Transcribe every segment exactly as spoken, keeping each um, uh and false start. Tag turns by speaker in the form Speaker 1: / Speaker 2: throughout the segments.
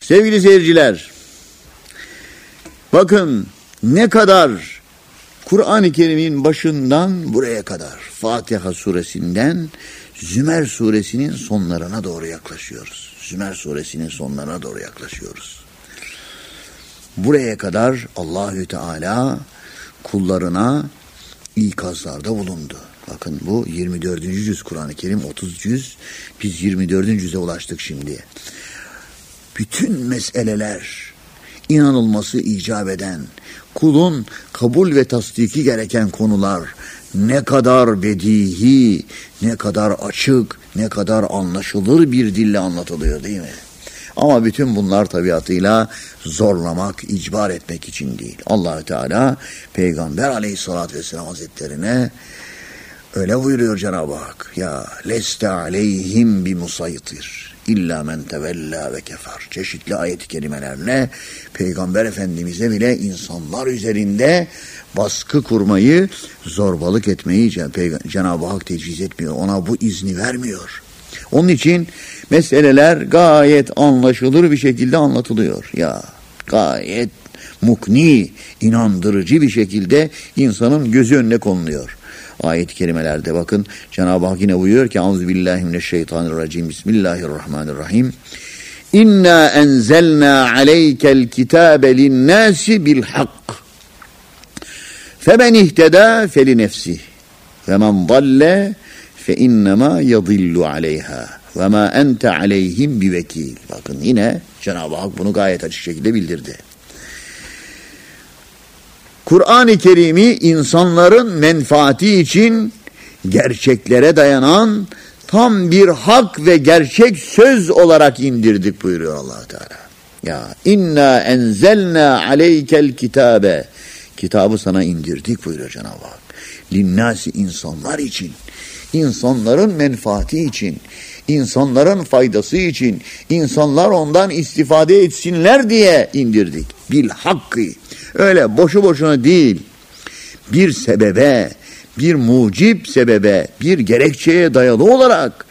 Speaker 1: Sevgili seyirciler, bakın ne kadar Kur'an-ı Kerim'in başından buraya kadar Fatiha suresinden Zümer suresinin sonlarına doğru yaklaşıyoruz. Zümer suresinin sonlarına doğru yaklaşıyoruz. Buraya kadar Allahü Teala kullarına ikazlarda bulundu. Bakın bu yirmi dördüncü cüz Kur'an-ı Kerim, otuz cüz. Biz yirmi dördüncü cüze ulaştık şimdi. Bütün meseleler, inanılması icap eden, kulun kabul ve tasdiki gereken konular ne kadar bedihi, ne kadar açık, ne kadar anlaşılır bir dille anlatılıyor değil mi? Ama bütün bunlar tabiatıyla zorlamak, icbar etmek için değil. Allah-u Teala Peygamber Aleyhisselatü Vesselam Hazretlerine öyle buyuruyor Cenab-ı Hak. Ya leste aleyhim bi musaytir illa men tevella ve kefer. Çeşitli ayet-i kerimelerle Peygamber Efendimiz'e bile insanlar üzerinde baskı kurmayı, zorbalık etmeyi Cenab-ı Hak tecviz etmiyor. Ona bu izni vermiyor. Onun için meseleler gayet anlaşılır bir şekilde anlatılıyor. Ya gayet mukni, inandırıcı bir şekilde insanın gözü önüne konuluyor. Ayet-i kerimelerde bakın Cenab-ı Hak yine buyuruyor ki Euzubillahimineşşeytanirracim. Bismillahirrahmanirrahim. İnna enzelna aleykel kitabe linnâsi bilhak. Femen ihtedâ felinefsih. Ve men dalle fe innema yadillu aleyha. Ve ma ente aleyhim bivekil. Bakın yine Cenab-ı Hak bunu gayet açık şekilde bildirdi. Kur'an-ı Kerim'i insanların menfaati için gerçeklere dayanan tam bir hak ve gerçek söz olarak indirdik buyuruyor Allah Teala. Ya inna enzelna aleykel kitabe. Kitabı sana indirdik buyuruyor Cenab-ı Hak. Linnâsi insanlar için, insanların menfaati için, insanların faydası için, insanlar ondan istifade etsinler diye indirdik. Bil hakkı. Öyle boşu boşuna değil. Bir sebebe, bir mucib sebebe, bir gerekçeye dayalı olarak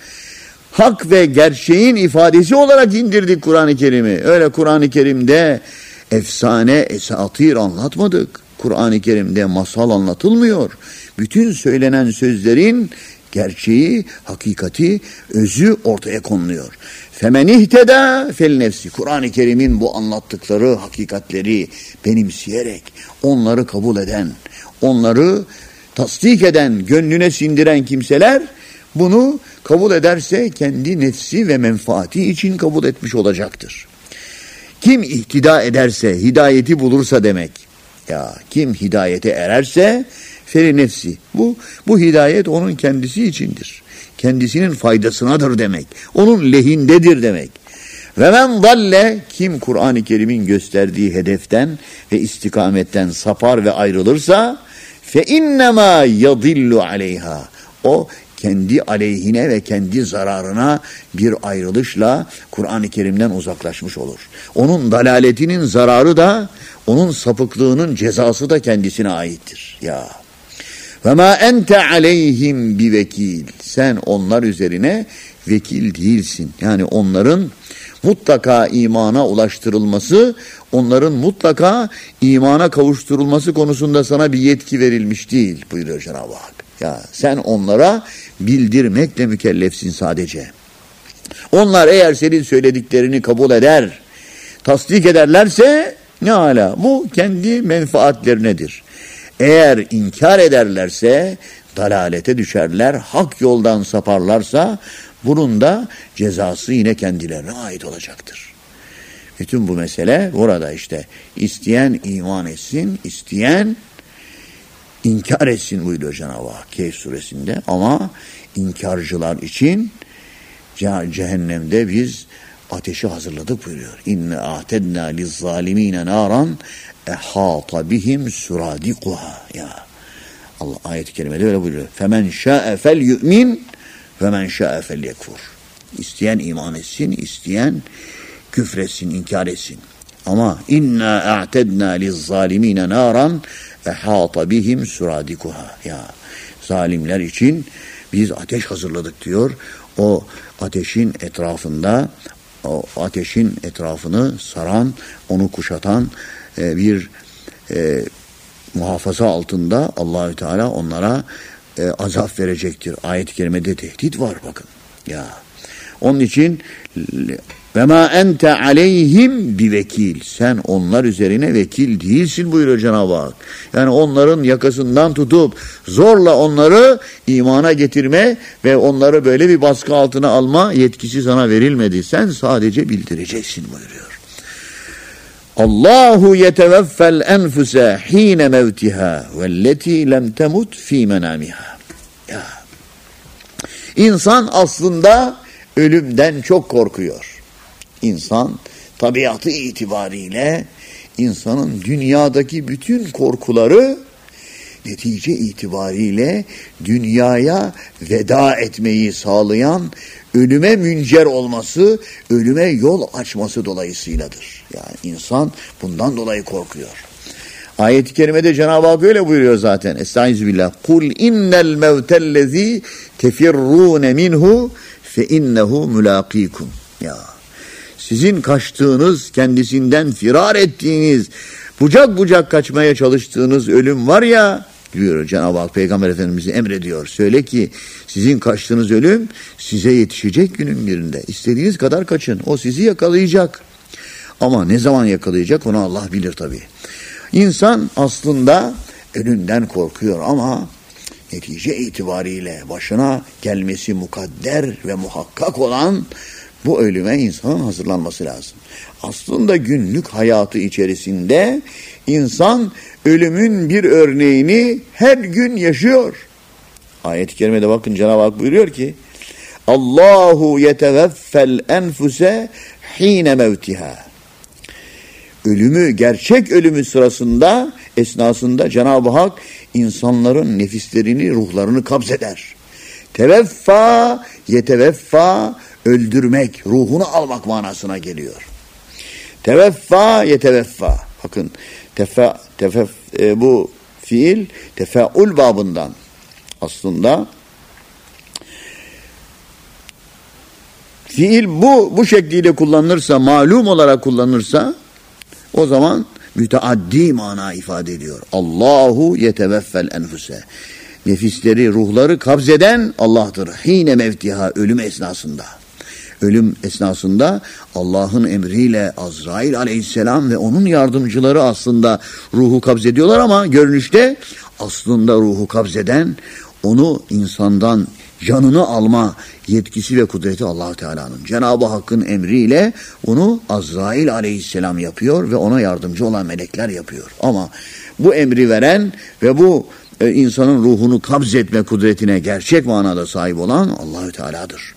Speaker 1: hak ve gerçeğin ifadesi olarak indirdik Kur'an-ı Kerim'i. Öyle Kur'an-ı Kerim'de efsane, esatir anlatmadık. Kur'an-ı Kerim'de masal anlatılmıyor. Bütün söylenen sözlerin gerçeği, hakikati, özü ortaya konuluyor. Femen ihteda fel nefsi. Kur'an-ı Kerim'in bu anlattıkları hakikatleri benimseyerek, onları kabul eden, onları tasdik eden, gönlüne sindiren kimseler bunu kabul ederse kendi nefsi ve menfaati için kabul etmiş olacaktır. Kim ihtida ederse, hidayeti bulursa demek. Ya kim hidayete ererse feri nefsi. Bu, bu hidayet onun kendisi içindir. Kendisinin faydasınadır demek. Onun lehindedir demek. Ve men dalle, kim Kur'an-ı Kerim'in gösterdiği hedeften ve istikametten sapar ve ayrılırsa fe innema yadillu aleyha. O kendi aleyhine ve kendi zararına bir ayrılışla Kur'an-ı Kerim'den uzaklaşmış olur. Onun dalaletinin zararı da, onun sapıklığının cezası da kendisine aittir. Ya. Ve ma ente aleyhim bi vekil. Sen onlar üzerine vekil değilsin. Yani onların mutlaka imana ulaştırılması, onların mutlaka imana kavuşturulması konusunda sana bir yetki verilmiş değil buyuruyor Cenab-ı Hak. Ya sen onlara bildirmekle mükellefsin sadece. Onlar eğer senin söylediklerini kabul eder, tasdik ederlerse ne âlâ, bu kendi menfaatlerinedir. Eğer inkar ederlerse dalalete düşerler, hak yoldan saparlarsa bunun da cezası yine kendilerine ait olacaktır. Bütün bu mesele burada işte. İsteyen iman etsin, isteyen inkar etsin buyuruyor Cenab-ı Hak Kehf suresinde. Ama inkarcılar için cehennemde biz ateşi hazırladık buyuruyor. İnne a'tedna liz-zalimine naran ehata bihim suradikuha. Ya Allah ayet-i kerimede öyle buyuruyor. Femen şa'e fel yu'min ve men şa'e fel yekfur. İsteyen iman etsin, isteyen küfretsin, inkar etsin. Ama inna a'tedna liz-zalimine naran ehata bihim suradikuha. Ya zalimler için biz ateş hazırladık diyor. O ateşin etrafında o ateşin etrafını saran, onu kuşatan e, bir e, muhafaza altında Allahü Teala onlara e, azap verecektir. Ayet-i kerimede tehdit var bakın. Ya. Onun için ve ma ente aleyhim bi vekil. Sen onlar üzerine vekil değilsin buyuruyor Cenab-ı Hak. Yani onların yakasından tutup zorla onları imana getirme ve onları böyle bir baskı altına alma yetkisi sana verilmedi. Sen sadece bildireceksin buyuruyor. Allahu yeteveffel enfuse hine mevtiha velleti lem temut fi menamiha. Ya. İnsan aslında ölümden çok korkuyor. İnsan tabiatı itibariyle insanın dünyadaki bütün korkuları netice itibariyle dünyaya veda etmeyi sağlayan ölüme müncer olması, ölüme yol açması dolayısıyladır. Yani insan bundan dolayı korkuyor. Ayet-i kerimede Cenab-ı Hak öyle buyuruyor zaten. Estağfirullah. Kul innel mevtellezî tefirrûne minhu fe innehu mülâkîkum. Ya. Sizin kaçtığınız, kendisinden firar ettiğiniz, bucak bucak kaçmaya çalıştığınız ölüm var ya, diyor Cenab-ı Hak Peygamber Efendimiz'i emrediyor. Söyle ki sizin kaçtığınız ölüm size yetişecek günün birinde. İstediğiniz kadar kaçın. O sizi yakalayacak. Ama ne zaman yakalayacak onu Allah bilir tabii. İnsan aslında ölümden korkuyor ama netice itibariyle başına gelmesi mukadder ve muhakkak olan bu ölüme insanın hazırlanması lazım. Aslında günlük hayatı içerisinde insan ölümün bir örneğini her gün yaşıyor. Ayet-i kerimede bakın Cenab-ı Hak buyuruyor ki Allahu yeteveffel enfuse hine mevtiha. Ölümü, gerçek ölümü sırasında, esnasında Cenab-ı Hak insanların nefislerini, ruhlarını kabzeder. Teveffa, yeteveffa, öldürmek, ruhunu almak manasına geliyor. Teveffa, yeteveffa. Bakın, tefa, tefef, e, bu fiil tefeul babından. Aslında fiil bu bu şekliyle kullanılırsa, malum olarak kullanılırsa o zaman müteaddi mana ifade ediyor. Allahu yeteveffel enfuse. Nefisleri, ruhları kabzeden Allah'tır. Hine mevtiha, ölüm esnasında. Ölüm esnasında Allah'ın emriyle Azrail aleyhisselam ve onun yardımcıları aslında ruhu kabzediyorlar ama görünüşte aslında ruhu kabzeden, onu insandan canını alma yetkisi ve kudreti Allah Teala'nın. Cenab-ı Hakk'ın emriyle onu Azrail aleyhisselam yapıyor ve ona yardımcı olan melekler yapıyor. Ama bu emri veren ve bu e, insanın ruhunu kabzetme kudretine gerçek manada sahip olan Allahü Teala'dır.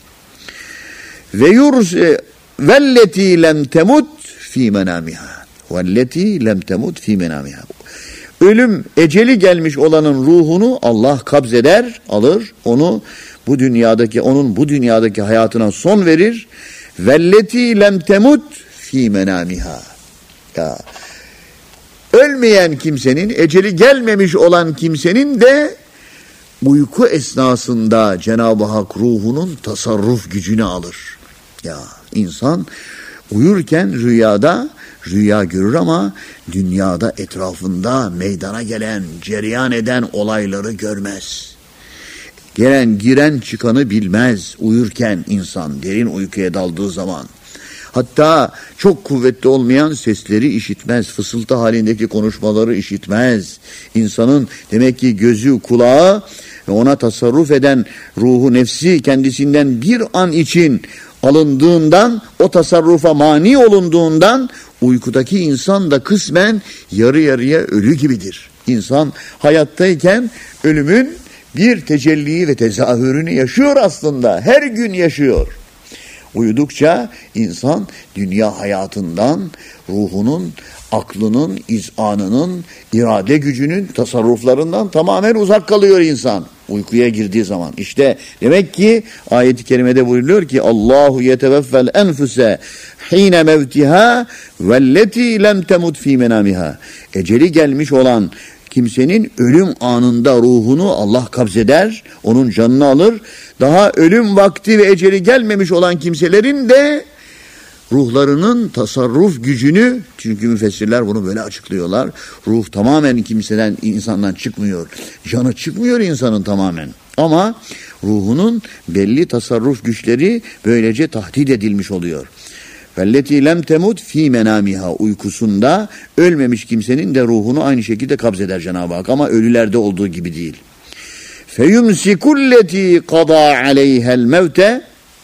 Speaker 1: Ve yurse velleti lem temut fi menamiha. Velleti lem temut fi menamiha. Ölüm, eceli gelmiş olanın ruhunu Allah kabzeder, alır, onu bu dünyadaki, onun bu dünyadaki hayatına son verir. Velleti lem temut fi menamiha. Ya, ölmeyen kimsenin, eceli gelmemiş olan kimsenin de uyku esnasında Cenab-ı Hak ruhunun tasarruf gücünü alır. Ya, insan uyurken rüyada rüya görür ama dünyada etrafında meydana gelen, cereyan eden olayları görmez. Gelen, giren, çıkanı bilmez uyurken insan, derin uykuya daldığı zaman. Hatta çok kuvvetli olmayan sesleri işitmez, fısıltı halindeki konuşmaları işitmez. İnsanın demek ki gözü, kulağı ve ona tasarruf eden ruhu, nefsi kendisinden bir an için alındığından, o tasarrufa mani olunduğundan uykudaki insan da kısmen yarı yarıya ölü gibidir. İnsan hayattayken ölümün bir tecelliyi ve tezahürünü yaşıyor aslında. Her gün yaşıyor. Uyudukça insan dünya hayatından, ruhunun, aklının, izanının, irade gücünün, tasarruflarından tamamen uzak kalıyor insan. Uykuya girdiği zaman. İşte demek ki ayet-i kerimede buyuruyor ki Allahu yeteveffel enfuse hine mevtiha velleti lem temut fi menamiha. Eceli gelmiş olan kimsenin ölüm anında ruhunu Allah kabzeder, onun canını alır. Daha ölüm vakti ve eceli gelmemiş olan kimselerin de ruhlarının tasarruf gücünü, çünkü müfessirler bunu böyle açıklıyorlar. Ruh tamamen kimseden, insandan çıkmıyor. Canı çıkmıyor insanın tamamen. Ama ruhunun belli tasarruf güçleri böylece tahdid edilmiş oluyor. Velleti lem temut fi menamiha, uykusunda ölmemiş kimsenin de ruhunu aynı şekilde kabzeder Cenab-ı Hak, ama ölülerde olduğu gibi değil. Feyumsikulleti qada aleyhel mevte,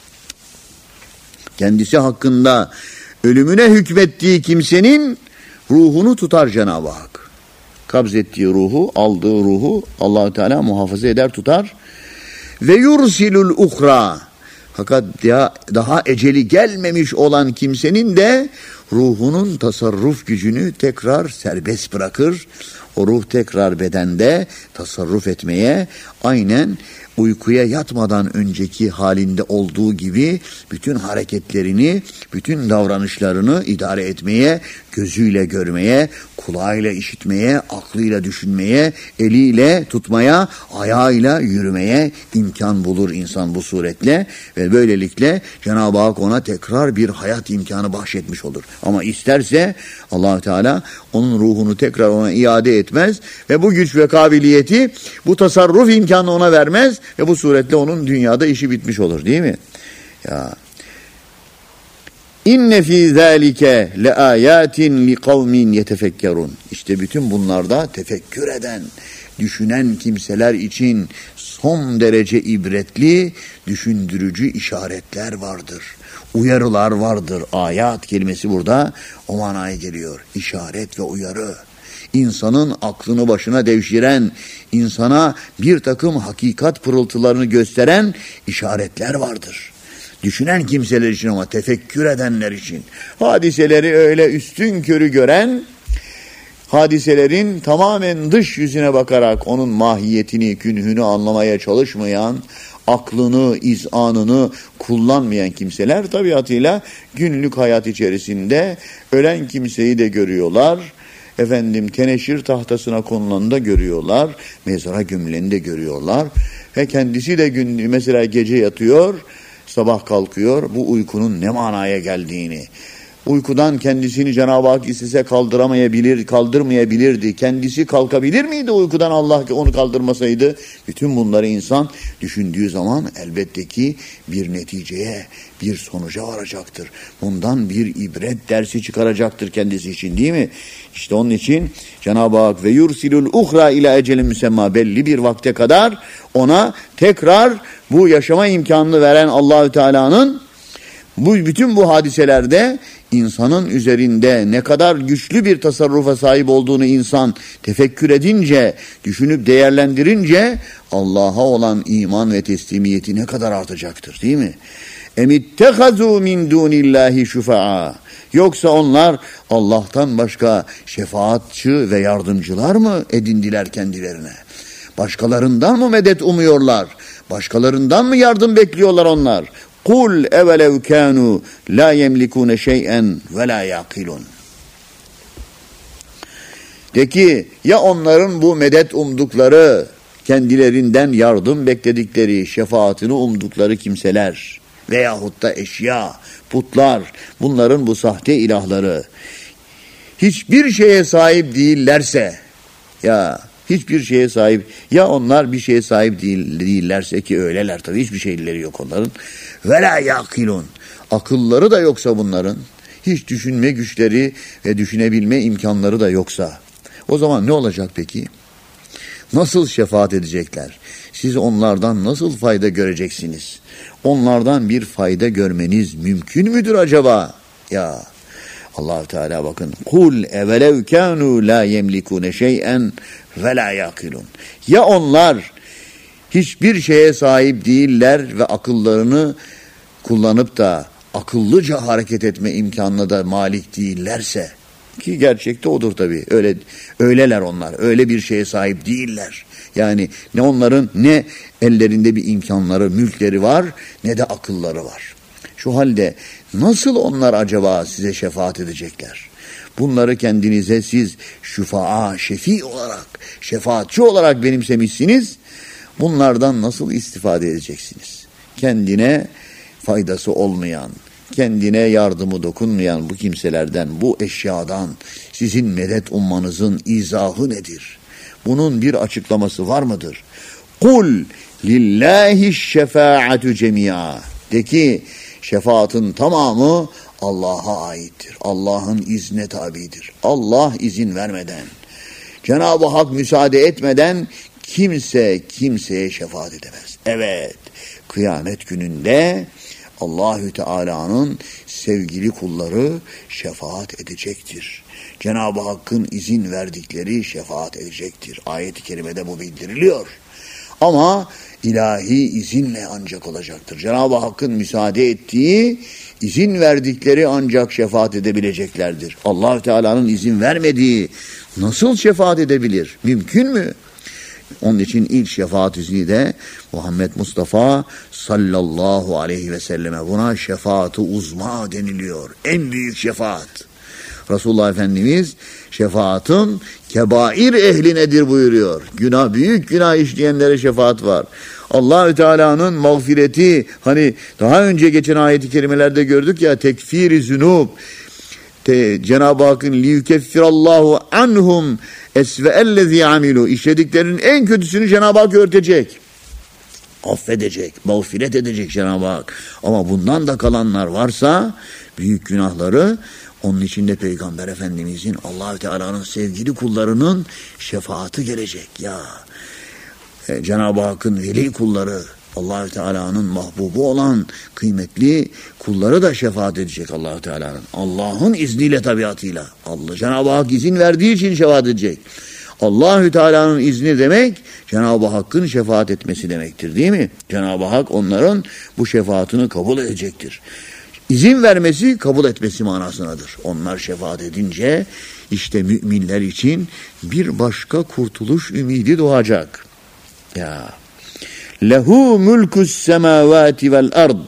Speaker 1: kendisi hakkında ölümüne hükmettiği kimsenin ruhunu tutar Cenab-ı Hak. Kabzettiği ruhu, aldığı ruhu Allah-u Teala muhafaza eder, tutar. Ve yursilul uhra, fakat daha eceli gelmemiş olan kimsenin de ruhunun tasarruf gücünü tekrar serbest bırakır. O ruh tekrar bedende tasarruf etmeye, aynen uykuya yatmadan önceki halinde olduğu gibi bütün hareketlerini, bütün davranışlarını idare etmeye, gözüyle görmeye, kulağıyla işitmeye, aklıyla düşünmeye, eliyle tutmaya, ayağıyla yürümeye imkan bulur insan bu suretle ve böylelikle Cenab-ı Hak ona tekrar bir hayat imkanı bahşetmiş olur. Ama isterse Allah-u Teala onun ruhunu tekrar ona iade etmez ve bu güç ve kabiliyeti, bu tasarruf imkanı ona vermez ve bu suretle onun dünyada işi bitmiş olur, değil mi? Ya İnne fî zâlike le âyâtin li kavmin yetefekkerun. İşte bütün bunlarda tefekkür eden, düşünen kimseler için son derece ibretli, düşündürücü işaretler vardır. Uyarılar vardır. Ayat kelimesi burada o manaya geliyor. İşaret ve uyarı. İnsanın aklını başına devşiren, insana bir takım hakikat pırıltılarını gösteren işaretler vardır. Düşünen kimseler için, ama tefekkür edenler için. Hadiseleri öyle üstün körü gören, hadiselerin tamamen dış yüzüne bakarak onun mahiyetini, künhünü anlamaya çalışmayan, aklını, izanını kullanmayan kimseler tabiatıyla günlük hayat içerisinde ölen kimseyi de görüyorlar. Efendim teneşir tahtasına konulanı da görüyorlar. Mezara gömüleni de görüyorlar. Ve kendisi de gün, mesela gece yatıyor, sabah kalkıyor, bu uykunun ne manaya geldiğini, uykudan kendisini Cenab-ı Hak istese kaldıramayabilir, kaldırmayabilirdi. Kendisi kalkabilir miydi uykudan, Allah onu kaldırmasaydı? Bütün bunları insan düşündüğü zaman elbette ki bir neticeye, bir sonuca varacaktır. Bundan bir ibret dersi çıkaracaktır kendisi için, değil mi? İşte onun için Cenab-ı Hak ve yursilul uhra ila ecelin müsemma, belli bir vakte kadar ona tekrar bu yaşama imkanını veren Allahü Teala'nın bu bütün bu hadiselerde insanın üzerinde ne kadar güçlü bir tasarrufa sahip olduğunu insan tefekkür edince, düşünüp değerlendirince Allah'a olan iman ve teslimiyeti ne kadar artacaktır, değil mi? Emittehazu min dunillahi şufa'a, yoksa onlar Allah'tan başka şefaatçi ve yardımcılar mı edindiler kendilerine? Başkalarından mı medet umuyorlar? Başkalarından mı yardım bekliyorlar onlar? Kul evelev kânû lâ yemlikûne şey'en ve lâ yâkilun. De ki, ya onların bu medet umdukları, kendilerinden yardım bekledikleri, şefaatini umdukları kimseler veyahut da eşya, putlar, bunların bu sahte ilahları hiçbir şeye sahip değillerse, ya hiçbir şeye sahip, ya onlar bir şeye sahip değil, değillerse, ki öyleler tabii, hiçbir şeyleri yok onların. Ve la yakilun, akılları da yoksa bunların, hiç düşünme güçleri ve düşünebilme imkanları da yoksa, o zaman ne olacak peki? Nasıl şefaat edecekler? Siz onlardan nasıl fayda göreceksiniz? Onlardan bir fayda görmeniz mümkün müdür acaba? Ya Allah-u Teala bakın. Kul evelev kânû lâ yemlikûne şey'en ve lâ yakilun. Ya onlar hiçbir şeye sahip değiller ve akıllarını kullanıp da akıllıca hareket etme imkanına da malik değillerse, ki gerçekte odur tabii. Öyle öyleler onlar. Öyle bir şeye sahip değiller. Yani ne onların ne ellerinde bir imkanları, mülkleri var, ne de akılları var. Şu halde nasıl onlar acaba size şefaat edecekler? Bunları kendinize siz şüfaa, şefi olarak, şefaatçi olarak benimsemişsiniz. Bunlardan nasıl istifade edeceksiniz? Kendine faydası olmayan, kendine yardımı dokunmayan bu kimselerden, bu eşyadan sizin medet ummanızın izahı nedir? Bunun bir açıklaması var mıdır? Kul lillahi şefaatü cemia. De ki şefaatin tamamı Allah'a aittir. Allah'ın iznine tabidir. Allah izin vermeden, Cenab-ı Hak müsaade etmeden kimse kimseye şefaat edemez. Evet, kıyamet gününde Allahü Teala'nın sevgili kulları şefaat edecektir. Cenab-ı Hakk'ın izin verdikleri şefaat edecektir. Ayet-i kerimede bu bildiriliyor. Ama ilahi izinle ancak olacaktır. Cenab-ı Hakk'ın müsaade ettiği, izin verdikleri ancak şefaat edebileceklerdir. Allah-u Teala'nın izin vermediği nasıl şefaat edebilir? Mümkün mü? Onun için ilk şefaat izni de Muhammed Mustafa sallallahu aleyhi ve selleme, buna şefaat-ı uzma deniliyor. En büyük şefaat. Resulullah Efendimiz şefaatın kebair ehlinedir buyuruyor. Günah, büyük günah işleyenlere şefaat var. Allah-u Teala'nın mağfireti, hani daha önce geçen ayet-i kerimelerde gördük ya, tekfir-i zünub. Te, Cenab-ı Hakk'ın liyukeffirallahu anhum esve'ellezî amilu, işlediklerinin en kötüsünü Cenab-ı Hak örtecek. Affedecek, mağfiret edecek Cenab-ı Hak. Ama bundan da kalanlar varsa büyük günahları, onun için de Peygamber Efendimizin, Allah-u Teala'nın sevgili kullarının şefaati gelecek ya. E, Cenab-ı Hakk'ın veli kulları, Allah-u Teala'nın mahbubu olan kıymetli kulları da şefaat edecek Allah-u Teala'nın. Allah'ın izniyle, tabiatıyla. Allah, Cenab-ı Hak izin verdiği için şefaat edecek. Allah-u Teala'nın izni demek, Cenab-ı Hakk'ın şefaat etmesi demektir, değil mi? Cenab-ı Hak onların bu şefaatini kabul edecektir. İzin vermesi, kabul etmesi manasındadır. Onlar şefaat edince işte müminler için bir başka kurtuluş ümidi doğacak. Ya. Lehu mulkus semavati vel ard.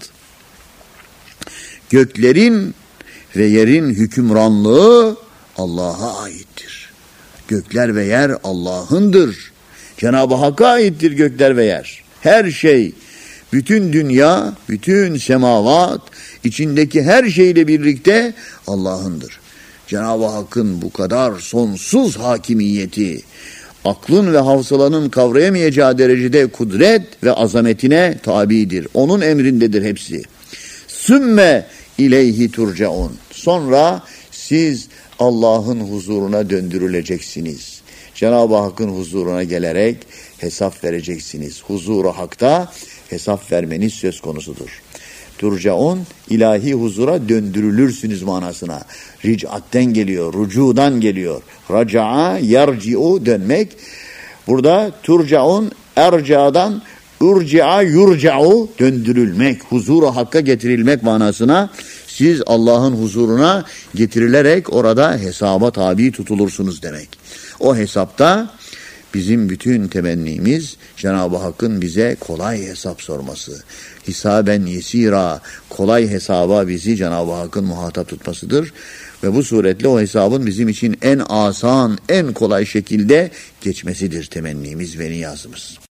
Speaker 1: Göklerin ve yerin hükümranlığı Allah'a aittir. Gökler ve yer Allah'ındır. Cenab-ı Hakk'a aittir gökler ve yer. Her şey, bütün dünya, bütün semavat, içindeki her şeyle birlikte Allah'ındır. Cenab-ı Hakk'ın bu kadar sonsuz hakimiyeti, aklın ve hafsalanın kavrayamayacağı derecede kudret ve azametine tabidir. Onun emrindedir hepsi. Sümme ileyhi turcaun. Sonra siz Allah'ın huzuruna döndürüleceksiniz. Cenab-ı Hakk'ın huzuruna gelerek hesap vereceksiniz. Huzuru Hak'ta hesap vermeniz söz konusudur. Turcaun, ilahi huzura döndürülürsünüz manasına. Ric'atten geliyor, rucudan geliyor. Raca'a, yarci'u, dönmek. Burada turcaun, erca'dan urci'a, yurca'u, döndürülmek, huzuru Hakk'a getirilmek manasına. Siz Allah'ın huzuruna getirilerek orada hesaba tabi tutulursunuz demek. O hesapta bizim bütün temennimiz Cenab-ı Hakk'ın bize kolay hesap sorması. Hisaben yesira, kolay hesaba bizi Cenab-ı Hakk'ın muhatap tutmasıdır. Ve bu suretle o hesabın bizim için en asan, en kolay şekilde geçmesidir temennimiz ve niyazımız.